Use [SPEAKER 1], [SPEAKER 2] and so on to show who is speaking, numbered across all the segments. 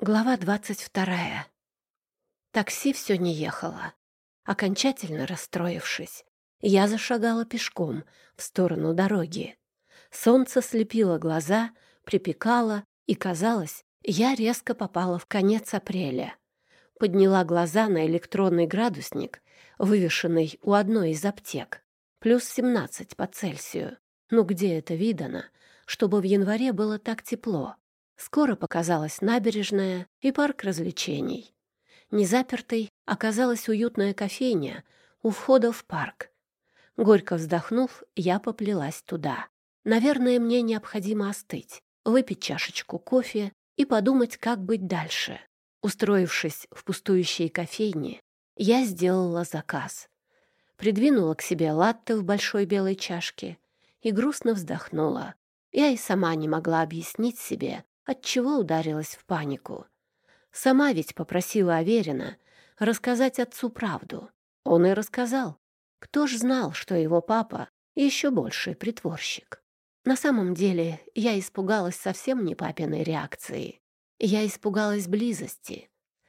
[SPEAKER 1] Глава 22. Такси все не ехало. Окончательно расстроившись, я зашагала пешком в сторону дороги. Солнце слепило глаза, припекало, и, казалось, я резко попала в конец апреля. Подняла глаза на электронный градусник, вывешенный у одной из аптек. Плюс 17 по Цельсию. Ну где это видано, чтобы в январе было так тепло? Скоро показалась набережная и парк развлечений. Незапертой оказалась уютная кофейня у входа в парк. Горько вздохнув, я поплелась туда. Наверное, мне необходимо остыть, выпить чашечку кофе и подумать, как быть дальше. Устроившись в пустующей кофейне, я сделала заказ. Придвинула к себе латте в большой белой чашке и грустно вздохнула. Я и сама не могла объяснить себе, отчего ударилась в панику. Сама ведь попросила Аверина рассказать отцу правду. Он и рассказал. Кто ж знал, что его папа еще больший притворщик? На самом деле я испугалась совсем не папиной реакции. Я испугалась близости.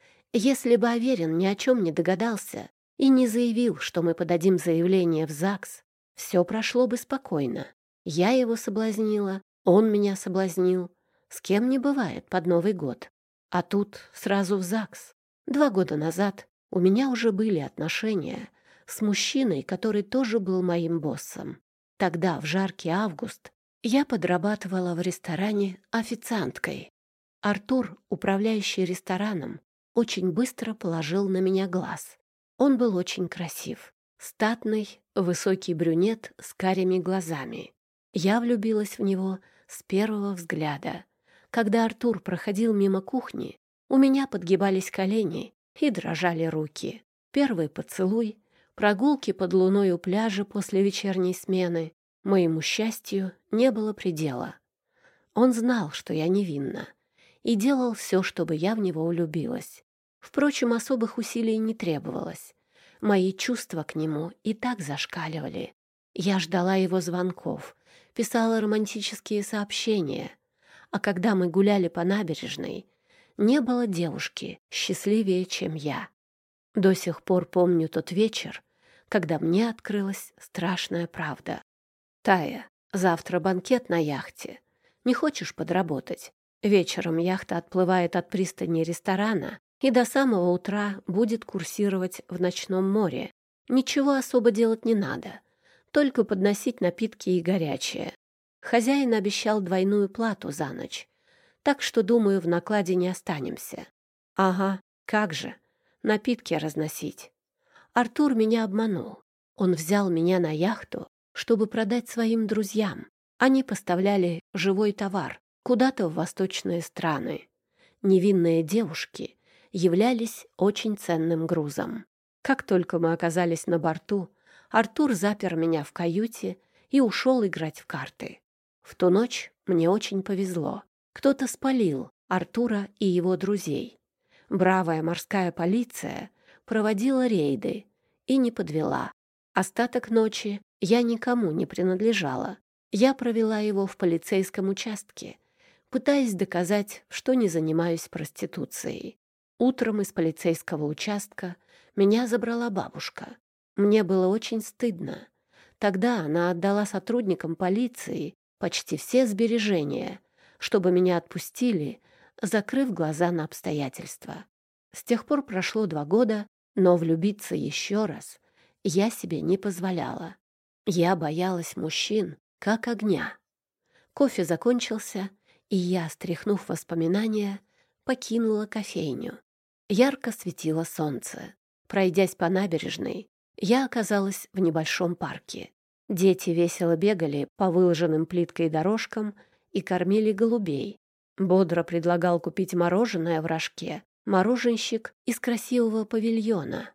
[SPEAKER 1] Если бы Аверин ни о чем не догадался и не заявил, что мы подадим заявление в ЗАГС, все прошло бы спокойно. Я его соблазнила, он меня соблазнил. С кем не бывает под Новый год. А тут сразу в ЗАГС. 2 года назад у меня уже были отношения с мужчиной, который тоже был моим боссом. Тогда, в жаркий август, я подрабатывала в ресторане официанткой. Артур, управляющий рестораном, очень быстро положил на меня глаз. Он был очень красив. Статный, высокий брюнет с карими глазами. Я влюбилась в него с первого взгляда. Когда Артур проходил мимо кухни, у меня подгибались колени и дрожали руки. Первый поцелуй, прогулки под луной у пляжа после вечерней смены. Моему счастью не было предела. Он знал, что я невинна, и делал все, чтобы я в него влюбилась. Впрочем, особых усилий не требовалось. Мои чувства к нему и так зашкаливали. Я ждала его звонков, писала романтические сообщения. А когда мы гуляли по набережной, не было девушки счастливее, чем я. До сих пор помню тот вечер, когда мне открылась страшная правда. «Тая, завтра банкет на яхте. Не хочешь подработать? Вечером яхта отплывает от пристани ресторана и до самого утра будет курсировать в ночном море. Ничего особо делать не надо, только подносить напитки и горячее. Хозяин обещал двойную плату за ночь, так что, думаю, в накладе не останемся». «Ага, как же, напитки разносить». Артур меня обманул. Он взял меня на яхту, чтобы продать своим друзьям. Они поставляли живой товар куда-то в восточные страны. Невинные девушки являлись очень ценным грузом. Как только мы оказались на борту, Артур запер меня в каюте и ушел играть в карты. В ту ночь мне очень повезло. Кто-то спалил Артура и его друзей. Бравая морская полиция проводила рейды и не подвела. Остаток ночи я никому не принадлежала. Я провела его в полицейском участке, пытаясь доказать, что не занимаюсь проституцией. Утром из полицейского участка меня забрала бабушка. Мне было очень стыдно. Тогда она отдала сотрудникам полиции почти все сбережения, чтобы меня отпустили, закрыв глаза на обстоятельства. С тех пор прошло 2 года, но влюбиться еще раз я себе не позволяла. Я боялась мужчин, как огня. Кофе закончился, и я, стряхнув воспоминания, покинула кофейню. Ярко светило солнце. Пройдясь по набережной, я оказалась в небольшом парке. Дети весело бегали по выложенным плиткой дорожкам и кормили голубей. Бодро предлагал купить мороженое в рожке мороженщик из красивого павильона.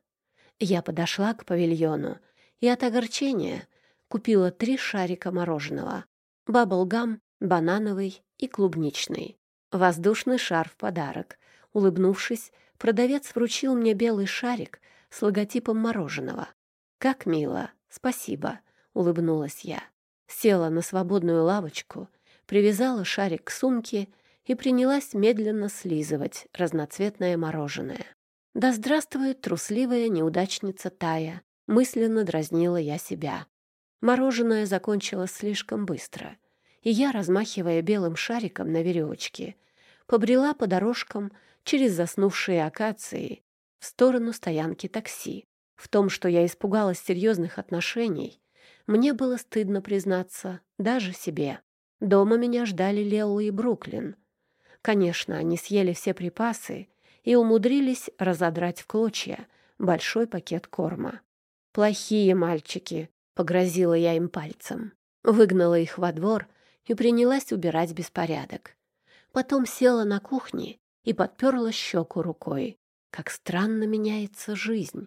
[SPEAKER 1] Я подошла к павильону и от огорчения купила 3 шарика мороженого. Баблгам, банановый и клубничный. Воздушный шар в подарок. Улыбнувшись, продавец вручил мне белый шарик с логотипом мороженого. «Как мило! Спасибо!» — улыбнулась я. Села на свободную лавочку, привязала шарик к сумке и принялась медленно слизывать разноцветное мороженое. «Да здравствует трусливая неудачница Тая!» — мысленно дразнила я себя. Мороженое закончилось слишком быстро, и я, размахивая белым шариком на веревочке, побрела по дорожкам через заснувшие акации в сторону стоянки такси. В том, что я испугалась серьезных отношений, мне было стыдно признаться даже себе. Дома меня ждали Лео и Бруклин. Конечно, они съели все припасы и умудрились разодрать в клочья большой пакет корма. «Плохие мальчики», — погрозила я им пальцем. Выгнала их во двор и принялась убирать беспорядок. Потом села на кухне и подперла щеку рукой. Как странно меняется жизнь.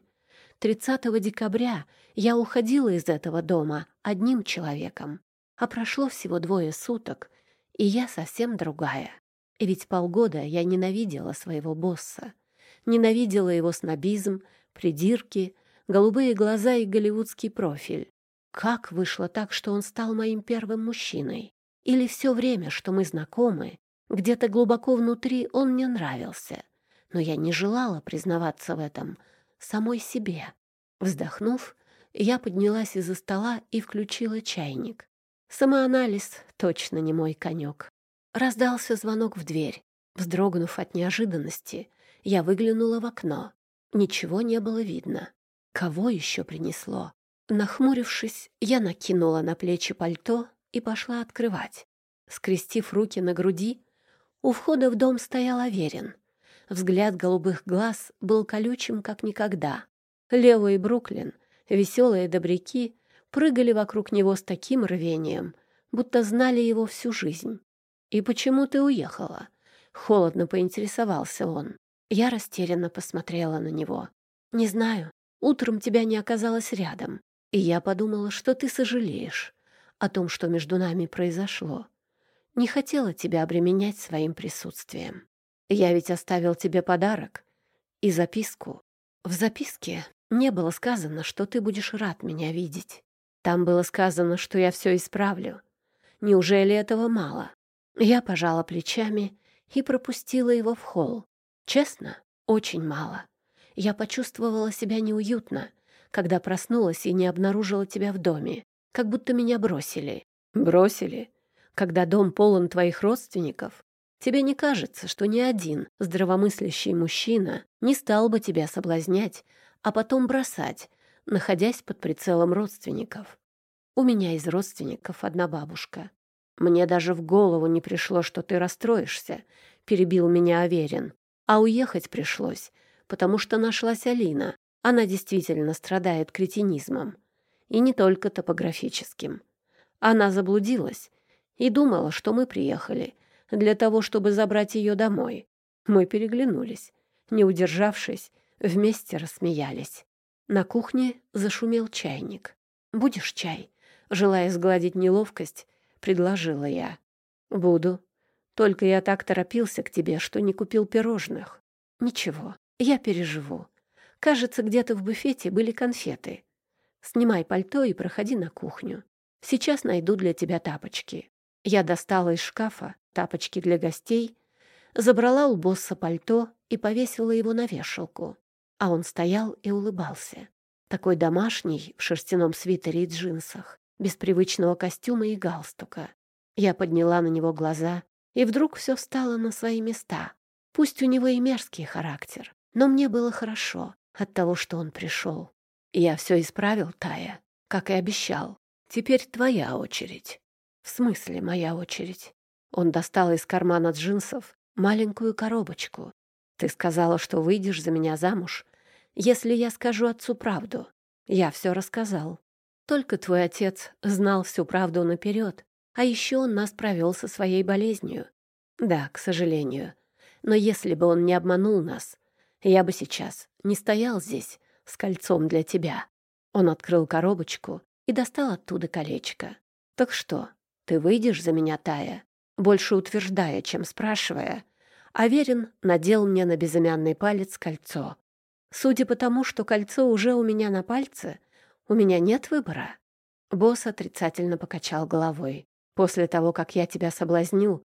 [SPEAKER 1] 30 декабря я уходила из этого дома одним человеком, а прошло всего 2 суток, и я совсем другая. И ведь полгода я ненавидела своего босса, ненавидела его снобизм, придирки, голубые глаза и голливудский профиль. Как вышло так, что он стал моим первым мужчиной? Или все время, что мы знакомы, где-то глубоко внутри он мне нравился, но я не желала признаваться в этом самой себе. Вздохнув, я поднялась из-за стола и включила чайник. Самоанализ точно не мой конек. Раздался звонок в дверь. Вздрогнув от неожиданности, я выглянула в окно. Ничего не было видно. Кого еще принесло? Нахмурившись, я накинула на плечи пальто и пошла открывать. Скрестив руки на груди, у входа в дом стоял Аверин. Взгляд голубых глаз был колючим, как никогда. Лео и Бруклин, веселые добряки, прыгали вокруг него с таким рвением, будто знали его всю жизнь. «И почему ты уехала?» — холодно поинтересовался он. Я растерянно посмотрела на него. «Не знаю. Утром тебя не оказалось рядом, и я подумала, что ты сожалеешь о том, что между нами произошло. Не хотела тебя обременять своим присутствием. Я ведь оставил тебе подарок и записку. В записке не было сказано, что ты будешь рад меня видеть. Там было сказано, что я все исправлю. Неужели этого мало?» Я пожала плечами и пропустила его в холл. Честно, очень мало. Я почувствовала себя неуютно, когда проснулась и не обнаружила тебя в доме, как будто меня бросили. Бросили? Когда дом полон твоих родственников? Тебе не кажется, что ни один здравомыслящий мужчина не стал бы тебя соблазнять, а потом бросать, находясь под прицелом родственников? У меня из родственников одна бабушка. «Мне даже в голову не пришло, что ты расстроишься», — перебил меня Аверин. «А уехать пришлось, потому что нашлась Алина. Она действительно страдает кретинизмом. И не только топографическим. Она заблудилась и думала, что мы приехали для того, чтобы забрать ее домой. Мы переглянулись. Не удержавшись, вместе рассмеялись. На кухне зашумел чайник. «Будешь чай?» Желая сгладить неловкость, предложила я. «Буду. Только я так торопился к тебе, что не купил пирожных». «Ничего, я переживу. Кажется, где-то в буфете были конфеты. Снимай пальто и проходи на кухню. Сейчас найду для тебя тапочки». Я достала из шкафа тапочки для гостей, забрала у босса пальто и повесила его на вешалку. А он стоял и улыбался. Такой домашний, в шерстяном свитере и джинсах, без привычного костюма и галстука. Я подняла на него глаза, и вдруг все встало на свои места. Пусть у него и мерзкий характер, но мне было хорошо от того, что он пришел. Я все исправил, Тая, как и обещал. Теперь твоя очередь. В смысле моя очередь? Он достал из кармана джинсов маленькую коробочку. Ты сказала, что выйдешь за меня замуж, если я скажу отцу правду. Я все рассказал. Только твой отец знал всю правду наперед, а еще он нас провел со своей болезнью. Да, к сожалению. Но если бы он не обманул нас, я бы сейчас не стоял здесь с кольцом для тебя». Он открыл коробочку и достал оттуда колечко. «Так что, ты выйдешь за меня, Тая?» Больше утверждая, чем спрашивая, Аверин надел мне на безымянный палец кольцо. Судя по тому, что кольцо уже у меня на пальце, у меня нет выбора. Босс отрицательно покачал головой. «После того, как я тебя соблазнил,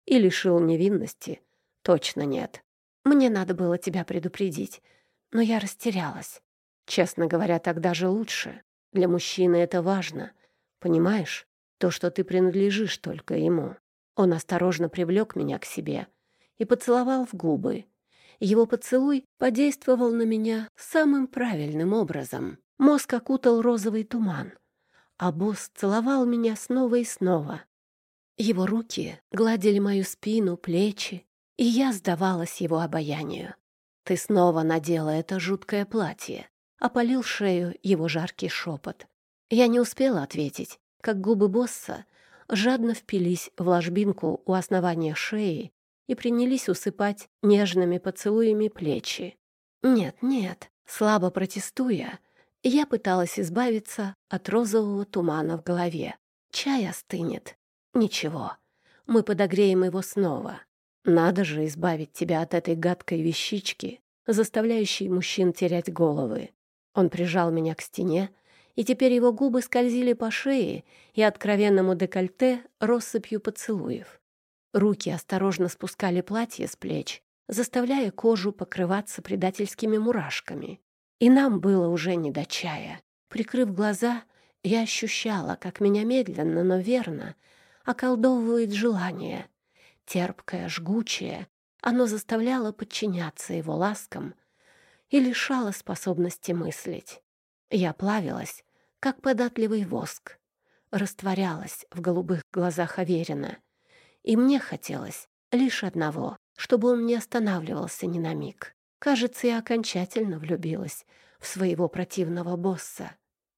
[SPEAKER 1] И лишил невинности? Точно нет. Мне надо было тебя предупредить, но я растерялась. Честно говоря, так даже лучше. Для мужчины это важно. Понимаешь? То, что ты принадлежишь только ему. Он осторожно привлек меня к себе и поцеловал в губы. Его поцелуй подействовал на меня самым правильным образом. Мозг окутал розовый туман, а босс целовал меня снова и снова. Его руки гладили мою спину, плечи, и я сдавалась его обаянию. «Ты снова надела это жуткое платье», — опалил шею его жаркий шепот. Я не успела ответить, как губы босса жадно впились в ложбинку у основания шеи и принялись усыпать нежными поцелуями плечи. Нет, нет, слабо протестуя, я пыталась избавиться от розового тумана в голове. Чай остынет. Ничего, мы подогреем его снова. Надо же избавить тебя от этой гадкой вещички, заставляющей мужчин терять головы. Он прижал меня к стене, и теперь его губы скользили по шее и откровенному декольте россыпью поцелуев. Руки осторожно спускали платье с плеч, заставляя кожу покрываться предательскими мурашками. И нам было уже не до чая. Прикрыв глаза, я ощущала, как меня медленно, но верно околдовывает желание. Терпкое, жгучее, оно заставляло подчиняться его ласкам и лишало способности мыслить. Я плавилась, как податливый воск, растворялась в голубых глазах Аверина, и мне хотелось лишь одного, чтобы он не останавливался ни на миг. Кажется, я окончательно влюбилась в своего противного босса.